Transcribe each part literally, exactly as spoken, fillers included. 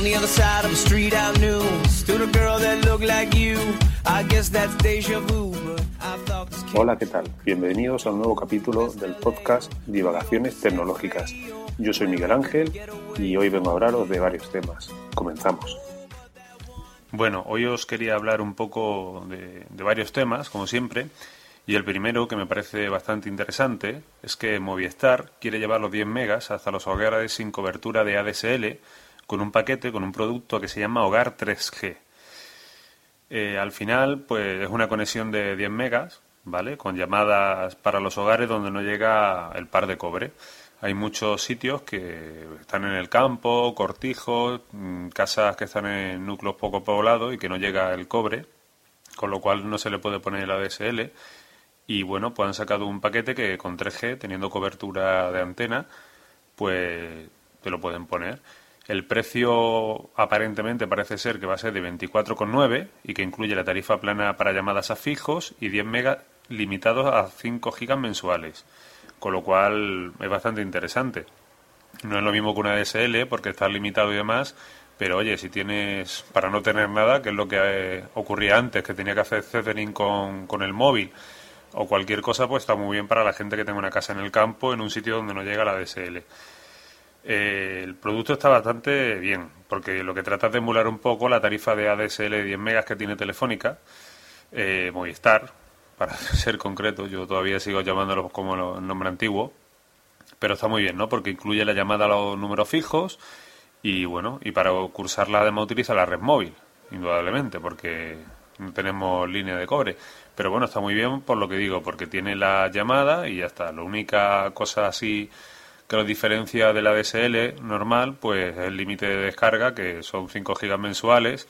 On the other side of the street I knew stood a girl that looked like you. I guess that's déjà vu, but I thought this kid... Hola, ¿qué tal? Bienvenidos a un nuevo capítulo del podcast Divagaciones Tecnológicas. Yo soy Miguel Ángel y hoy vengo a hablaros de varios temas. Comenzamos. Bueno, hoy os quería hablar un poco de, de varios temas, como siempre, y el primero, que me parece bastante interesante, es que Movistar quiere llevar los diez megas hasta los hogares sin cobertura de A D S L con un paquete, con un producto que se llama Hogar tres G. Eh, al final, pues es una conexión de diez megas, ¿vale? Con llamadas para los hogares donde no llega el par de cobre. Hay muchos sitios que están en el campo, cortijos, casas que están en núcleos poco poblados y que no llega el cobre, con lo cual no se le puede poner el A D S L. Y bueno, pues han sacado un paquete que con tres G, teniendo cobertura de antena, pues te lo pueden poner. El precio aparentemente parece ser que va a ser de veinticuatro con nueve y que incluye la tarifa plana para llamadas a fijos y diez megas limitados a cinco gigas mensuales, con lo cual es bastante interesante. No es lo mismo que una A D S L porque está limitado y demás, pero oye, si tienes, para no tener nada, que es lo que eh, ocurría antes, que tenía que hacer tethering con, con el móvil o cualquier cosa, pues está muy bien para la gente que tenga una casa en el campo, en un sitio donde no llega la A D S L. Eh, el producto está bastante bien, porque lo que trata es de emular un poco la tarifa de A D S L de diez megas que tiene Telefónica, eh, Movistar, para ser concreto. Yo todavía sigo llamándolo como el nombre antiguo, pero está muy bien, ¿no? Porque incluye la llamada a los números fijos y, bueno, y para cursarla además utiliza la red móvil, indudablemente, porque no tenemos línea de cobre. Pero bueno, está muy bien por lo que digo, porque tiene la llamada y ya está. La única cosa así que los diferencia de la A D S L normal, pues es el límite de descarga, que son cinco gigas mensuales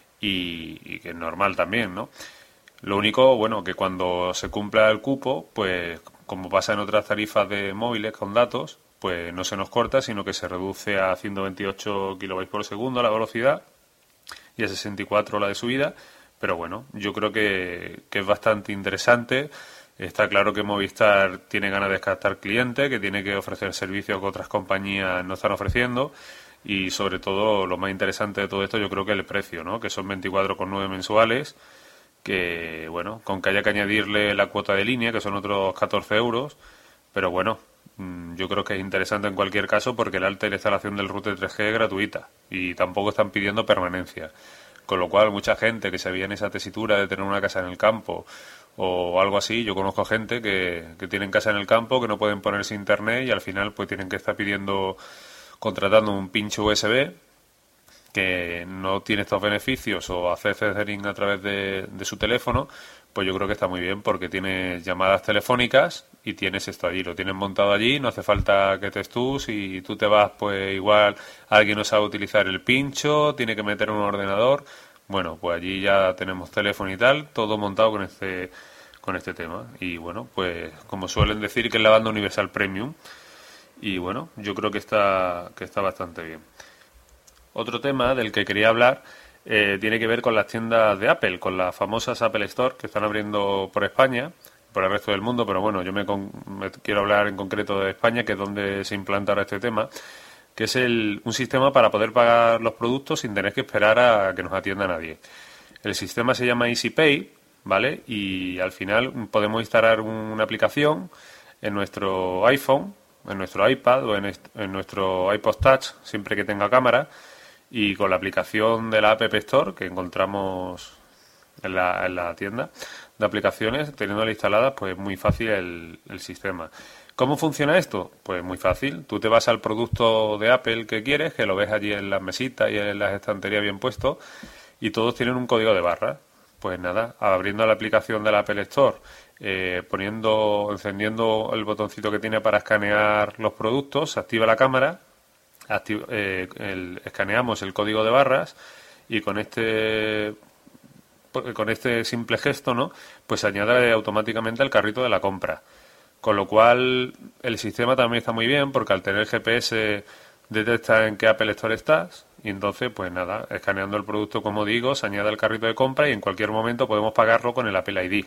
y, y que es normal también, ¿no? Lo único, bueno, que cuando se cumpla el cupo, pues como pasa en otras tarifas de móviles con datos, pues no se nos corta, sino que se reduce a ciento veintiocho kilobytes por segundo la velocidad y a sesenta y cuatro la de subida. Pero bueno, yo creo que, que es bastante interesante. Está claro que Movistar tiene ganas de captar clientes, que tiene que ofrecer servicios que otras compañías no están ofreciendo y sobre todo lo más interesante de todo esto yo creo que es el precio, ¿no? Que son veinticuatro con nueve mensuales, que bueno, con que haya que añadirle la cuota de línea, que son otros catorce euros, pero bueno, yo creo que es interesante en cualquier caso porque la alta instalación del router tres G es gratuita y tampoco están pidiendo permanencia. Con lo cual, mucha gente que se veía en esa tesitura de tener una casa en el campo o algo así, yo conozco gente que, que tienen casa en el campo, que no pueden ponerse internet y al final pues tienen que estar pidiendo, contratando un pincho U S B que no tiene estos beneficios o hacer tethering a través de, de su teléfono. Pues yo creo que está muy bien porque tienes llamadas telefónicas y tienes esto allí, lo tienes montado allí, no hace falta que estés tú, si tú te vas pues igual alguien no sabe utilizar el pincho, tiene que meter un ordenador, bueno, pues allí ya tenemos teléfono y tal, todo montado con este con este tema y bueno, pues como suelen decir que es la banda universal premium y bueno, yo creo que está que está bastante bien. Otro tema del que quería hablar Eh, tiene que ver con las tiendas de Apple, con las famosas Apple Store que están abriendo por España, por el resto del mundo, pero bueno, yo me, con, me quiero hablar en concreto de España, que es donde se implanta ahora este tema, que es el, un sistema para poder pagar los productos sin tener que esperar a que nos atienda nadie. El sistema se llama EasyPay, ¿vale? Y al final podemos instalar una aplicación en nuestro iPhone, en nuestro iPad o en, est- en nuestro iPod Touch, siempre que tenga cámara, y con la aplicación de la App Store que encontramos en la, en la tienda de aplicaciones, teniéndola instalada, pues muy fácil el, el sistema. ¿Cómo funciona esto? Pues muy fácil. Tú te vas al producto de Apple que quieres, que lo ves allí en las mesitas y en las estanterías bien puesto, y todos tienen un código de barra. Pues nada, abriendo la aplicación de la Apple Store, eh, poniendo, encendiendo el botoncito que tiene para escanear los productos, se activa la cámara, Activ- eh, el, escaneamos el código de barras y con este con este simple gesto, ¿no? Pues se añade automáticamente al carrito de la compra. Con lo cual el sistema también está muy bien porque al tener G P S detecta en qué Apple Store estás y entonces pues nada, escaneando el producto como digo, se añade al carrito de compra y en cualquier momento podemos pagarlo con el Apple I D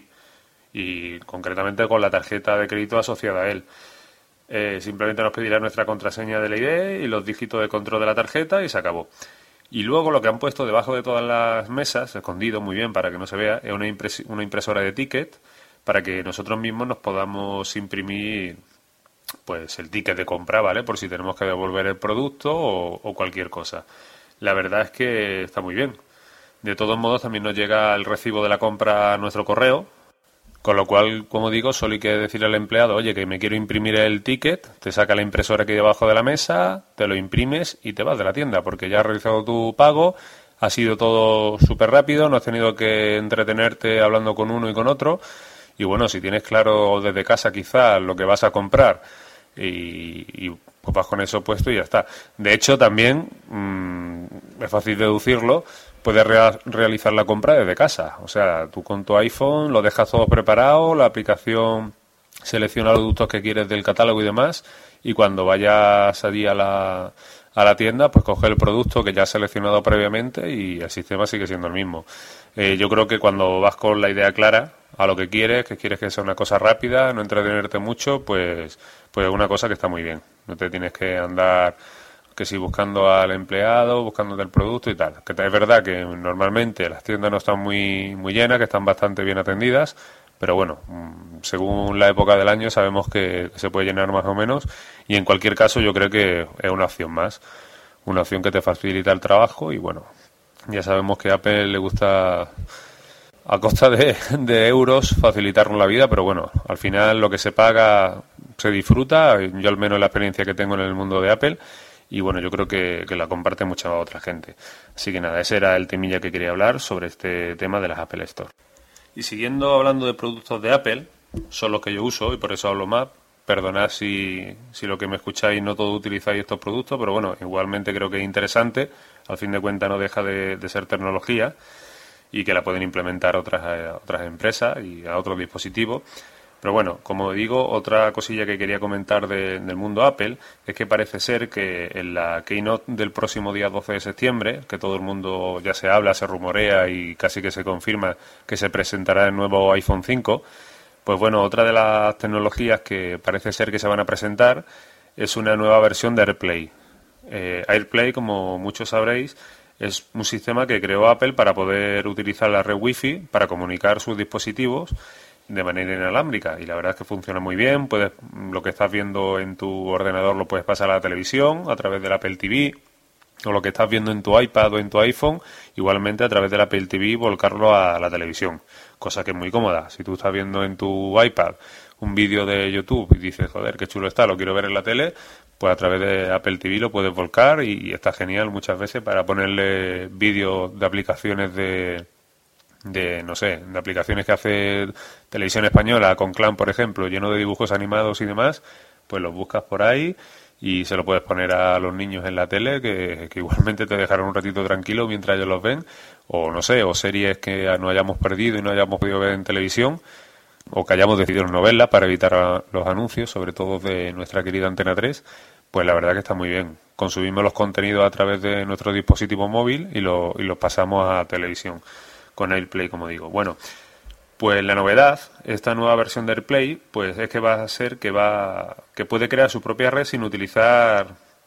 y concretamente con la tarjeta de crédito asociada a él. Eh, simplemente nos pedirá nuestra contraseña del I D y los dígitos de control de la tarjeta y se acabó. Y luego lo que han puesto debajo de todas las mesas, escondido muy bien para que no se vea, es una, impres- una impresora de ticket para que nosotros mismos nos podamos imprimir pues el ticket de compra, ¿vale? Por si tenemos que devolver el producto o, o cualquier cosa. La verdad es que está muy bien. De todos modos, también nos llega el recibo de la compra a nuestro correo, con lo cual, como digo, solo hay que decirle al empleado, oye, que me quiero imprimir el ticket, te saca la impresora aquí debajo de la mesa, te lo imprimes y te vas de la tienda, porque ya has realizado tu pago, ha sido todo súper rápido, no has tenido que entretenerte hablando con uno y con otro, y bueno, si tienes claro desde casa quizás lo que vas a comprar, y, y pues vas con eso puesto y ya está. De hecho, también, mmm, es fácil deducirlo, puedes rea- realizar la compra desde casa. O sea, tú con tu iPhone lo dejas todo preparado, la aplicación selecciona los productos que quieres del catálogo y demás, y cuando vayas allí a la, a la tienda, pues coge el producto que ya has seleccionado previamente y el sistema sigue siendo el mismo. Eh, yo creo que cuando vas con la idea clara a lo que quieres, que quieres que sea una cosa rápida, no entretenerte mucho, pues pues es una cosa que está muy bien. No te tienes que andar que si buscando al empleado, buscándote el producto y tal. Que es verdad que normalmente las tiendas no están muy muy llenas, que están bastante bien atendidas, pero bueno, según la época del año sabemos que se puede llenar más o menos, y en cualquier caso yo creo que es una opción más, una opción que te facilita el trabajo. Y bueno, ya sabemos que a Apple le gusta a costa de, de euros facilitarnos la vida, pero bueno, al final lo que se paga se disfruta. Yo al menos la experiencia que tengo en el mundo de Apple, y bueno, yo creo que, que la comparte mucha otra gente. Así que nada, ese era el temilla que quería hablar sobre este tema de las Apple Store. Y siguiendo hablando de productos de Apple, son los que yo uso y por eso hablo más. Perdonad si, si lo que me escucháis no todos utilizáis estos productos, pero bueno, igualmente creo que es interesante. Al fin de cuentas no deja de, de ser tecnología y que la pueden implementar otras, eh, otras empresas y a otros dispositivos. Pero bueno, como digo, otra cosilla que quería comentar de, del mundo Apple es que parece ser que en la Keynote del próximo día doce de septiembre, que todo el mundo ya se habla, se rumorea y casi que se confirma que se presentará el nuevo iPhone cinco, pues bueno, otra de las tecnologías que parece ser que se van a presentar es una nueva versión de AirPlay. Eh, AirPlay, como muchos sabréis, es un sistema que creó Apple para poder utilizar la red Wi-Fi para comunicar sus dispositivos de manera inalámbrica, y la verdad es que funciona muy bien. Puedes, lo que estás viendo en tu ordenador lo puedes pasar a la televisión a través del Apple T V, o lo que estás viendo en tu iPad o en tu iPhone, igualmente a través del Apple T V volcarlo a la televisión, cosa que es muy cómoda. Si tú estás viendo en tu iPad un vídeo de YouTube y dices, joder, qué chulo está, lo quiero ver en la tele, pues a través de Apple T V lo puedes volcar, y está genial muchas veces para ponerle vídeos de aplicaciones de de, no sé, de aplicaciones que hace Televisión Española, con Clan, por ejemplo, lleno de dibujos animados y demás, pues los buscas por ahí y se lo puedes poner a los niños en la tele, que, que igualmente te dejarán un ratito tranquilo mientras ellos los ven, o no sé, o series que no hayamos perdido y no hayamos podido ver en televisión, o que hayamos decidido no verlas para evitar los anuncios, sobre todo de nuestra querida Antena tres, pues la verdad que está muy bien. Consumimos los contenidos a través de nuestro dispositivo móvil y, lo, y los pasamos a televisión con AirPlay, como digo. Bueno, pues la novedad, esta nueva versión de AirPlay, pues es que va a ser que va que puede crear su propia red sin utilizar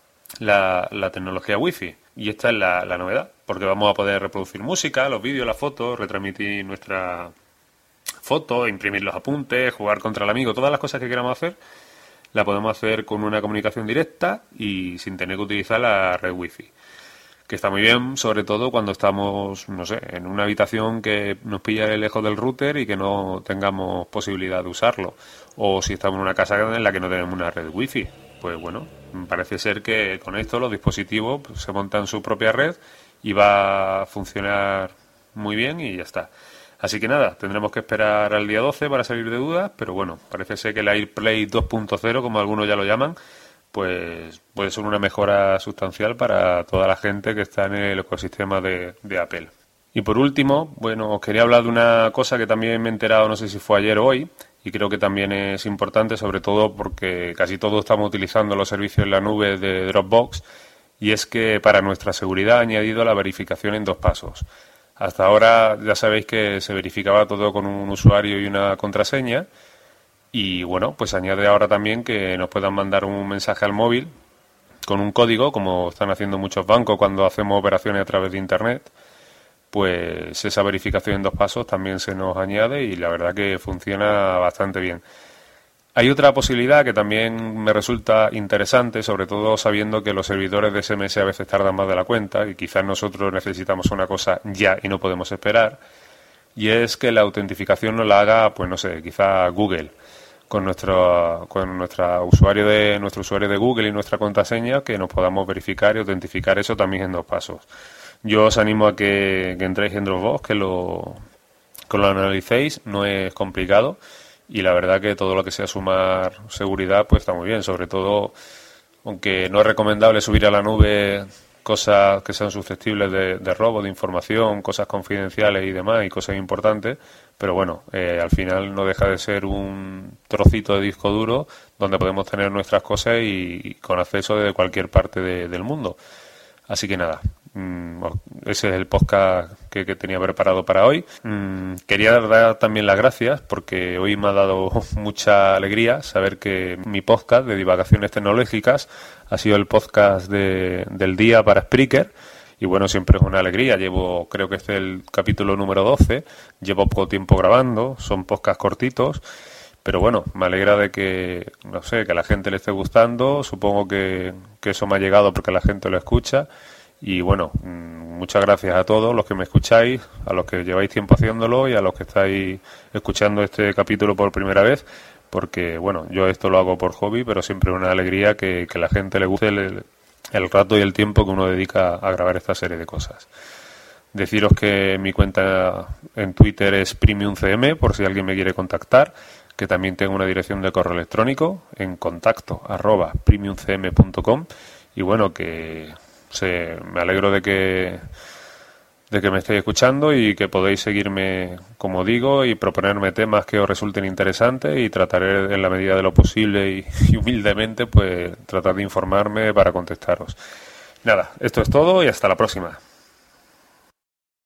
la, la tecnología Wi-Fi. Y esta es la, la novedad, porque vamos a poder reproducir música, los vídeos, las fotos, retransmitir nuestra foto, imprimir los apuntes, jugar contra el amigo, todas las cosas que queramos hacer, la podemos hacer con una comunicación directa y sin tener que utilizar la red Wi-Fi. Que está muy bien, sobre todo cuando estamos, no sé, en una habitación que nos pilla lejos del router y que no tengamos posibilidad de usarlo. O si estamos en una casa en la que no tenemos una red Wi-Fi. Pues bueno, parece ser que con esto los dispositivos pues, se montan su propia red y va a funcionar muy bien y ya está. Así que nada, tendremos que esperar al día doce para salir de dudas, pero bueno, parece ser que el AirPlay dos punto cero, como algunos ya lo llaman, pues puede ser una mejora sustancial para toda la gente que está en el ecosistema de, de Apple. Y por último, bueno, os quería hablar de una cosa que también me he enterado, no sé si fue ayer o hoy, y creo que también es importante, sobre todo porque casi todos estamos utilizando los servicios en la nube de Dropbox, y es que para nuestra seguridad ha añadido la verificación en dos pasos. Hasta ahora ya sabéis que se verificaba todo con un usuario y una contraseña, y bueno, pues añade ahora también que nos puedan mandar un mensaje al móvil con un código, como están haciendo muchos bancos cuando hacemos operaciones a través de Internet, pues esa verificación en dos pasos también se nos añade y la verdad que funciona bastante bien. Hay otra posibilidad que también me resulta interesante, sobre todo sabiendo que los servidores de S M S a veces tardan más de la cuenta y quizás nosotros necesitamos una cosa ya y no podemos esperar, y es que la autentificación nos la haga, pues no sé, quizá Google, con nuestro con nuestra usuario de nuestro usuario de Google y nuestra contraseña, que nos podamos verificar y autentificar eso también en dos pasos. Yo os animo a que, que entréis en Dropbox, que lo, que lo analicéis, no es complicado y la verdad que todo lo que sea sumar seguridad pues está muy bien, sobre todo, aunque no es recomendable subir a la nube cosas que sean susceptibles de, de robo, de información, cosas confidenciales y demás y cosas importantes, pero bueno, eh, al final no deja de ser un trocito de disco duro donde podemos tener nuestras cosas y, y con acceso desde cualquier parte de, del mundo. Así que nada, ese es el podcast que, que tenía preparado para hoy. Quería dar también las gracias porque hoy me ha dado mucha alegría saber que mi podcast de divagaciones tecnológicas ha sido el podcast de, del día para Spreaker. Y bueno, siempre es una alegría. Llevo, creo que este es el capítulo número doce. Llevo poco tiempo grabando, son podcasts cortitos. Pero bueno, me alegra de que, no sé, que a la gente le esté gustando. Supongo que, que eso me ha llegado porque la gente lo escucha. Y bueno, muchas gracias a todos los que me escucháis, a los que lleváis tiempo haciéndolo y a los que estáis escuchando este capítulo por primera vez. Porque bueno, yo esto lo hago por hobby, pero siempre es una alegría que, que a la gente le guste el, el rato y el tiempo que uno dedica a grabar esta serie de cosas. Deciros que mi cuenta en Twitter es PremiumCM, por si alguien me quiere contactar, que también tengo una dirección de correo electrónico en contacto arroba premiumcm punto com. Y bueno, que se, me alegro de que de que me estéis escuchando y que podéis seguirme, como digo, y proponerme temas que os resulten interesantes y trataré en la medida de lo posible y, y humildemente pues tratar de informarme para contestaros. Nada, esto es todo y hasta la próxima.